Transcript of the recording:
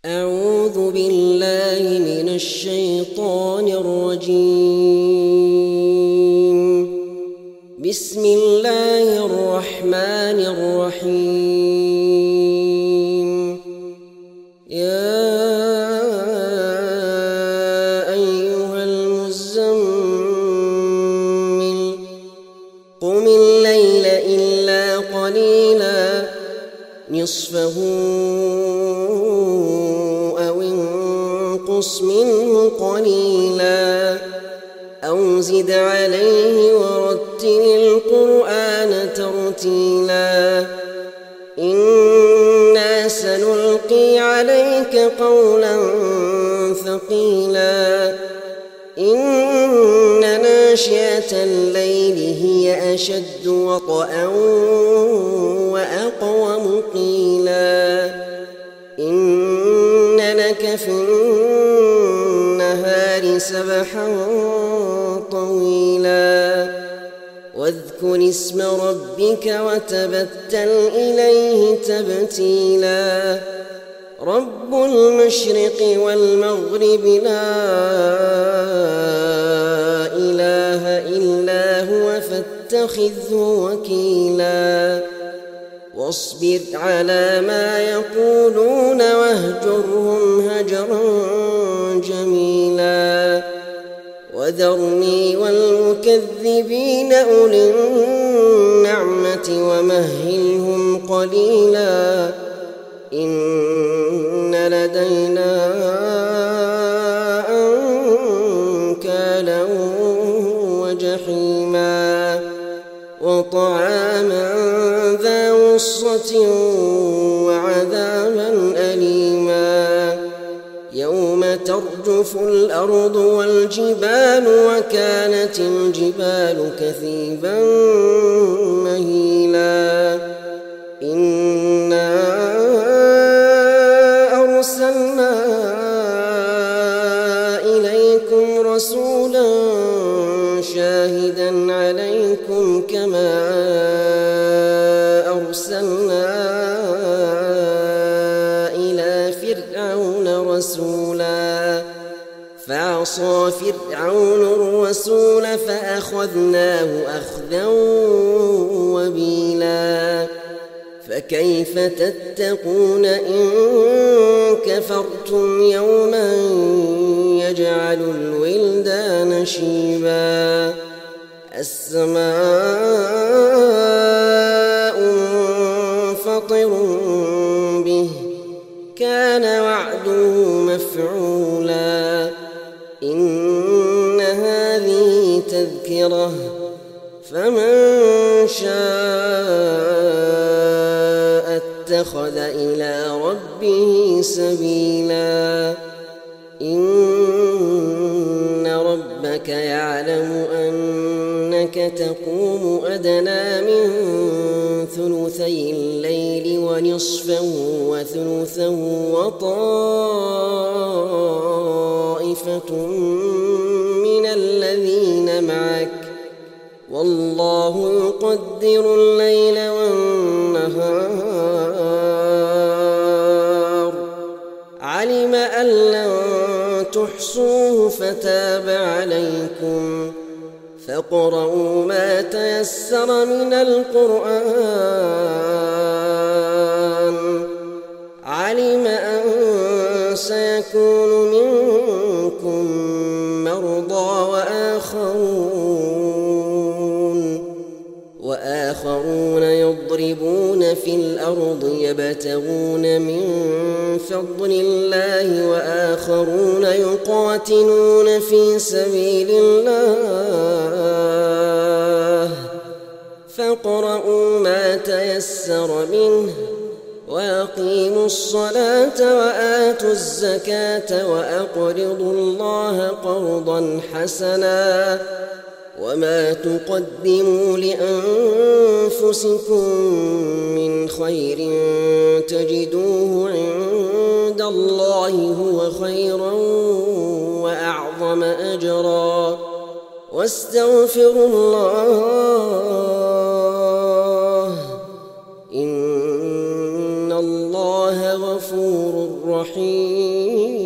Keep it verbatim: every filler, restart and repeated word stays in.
أعوذ بالله من الشيطان الرجيم. بسم الله الرحمن الرحيم. يا أيها المزمل قم الليل إلا قليلا نصفه أو انقص منه قليلا أو زد عليه ورتل القرآن ترتيلا إنا سنلقي عليك قولا ثقيلا إن ناشئة الليل هي أشد وطئا وأقوم قيلا إن لك في النهار سبحا طويلا واذكر اسم ربك وتبتل إليه تبتيلا رب المشرق والمغرب لا إله إلا هو فاتخذه وكيلا واصبر على ما يقولون واهجرهم هجرا جميلا وذرني والمكذبين أولي النعمة ومهلهم قليلا إن لدينا أنكالا وجحيما وطعاما ذا غصة وعذابا أليما يوم ترجف الأرض والجبال وكانت الجبال كثيبا مهيلا إنا أرسلنا إليكم رسولا شاهدا عليكم كما أرسلنا إلى فرعون رسولا فعصى فرعون الرسول فأخذناه أخذا وبيلا فكيف تتقون إن كفرتم يوما يجعل الولدان شيبا السماء منفطر به كان وعده مفعولا إن هذه تذكرة فمن شاء اتخذ إلى ربه سبيلا إن ربك يعلم أنك تقوم أدنى من ثلثي الليل ونصفه وثلثه وطائفة من الذين معك والله يقدر الليل والنهار علم أن لن تحصوه فتاب عليكم فاقرؤوا ما تيسر من القرآن علم أن سيكون منكم مرضى وآخرون وآخرون يضربون في الأرض يبتغون من فضل الله وآخرون يقاتلون في سبيل الله فاقرؤوا ما تيسر منه وأقيموا الصلاة وآتوا الزكاة وأقرضوا الله قرضا حسنا وما تقدموا لأنفسكم من خير تجدوه عند الله هو خيرا وأعظم أجرا واستغفروا الله إن الله غفور رحيم.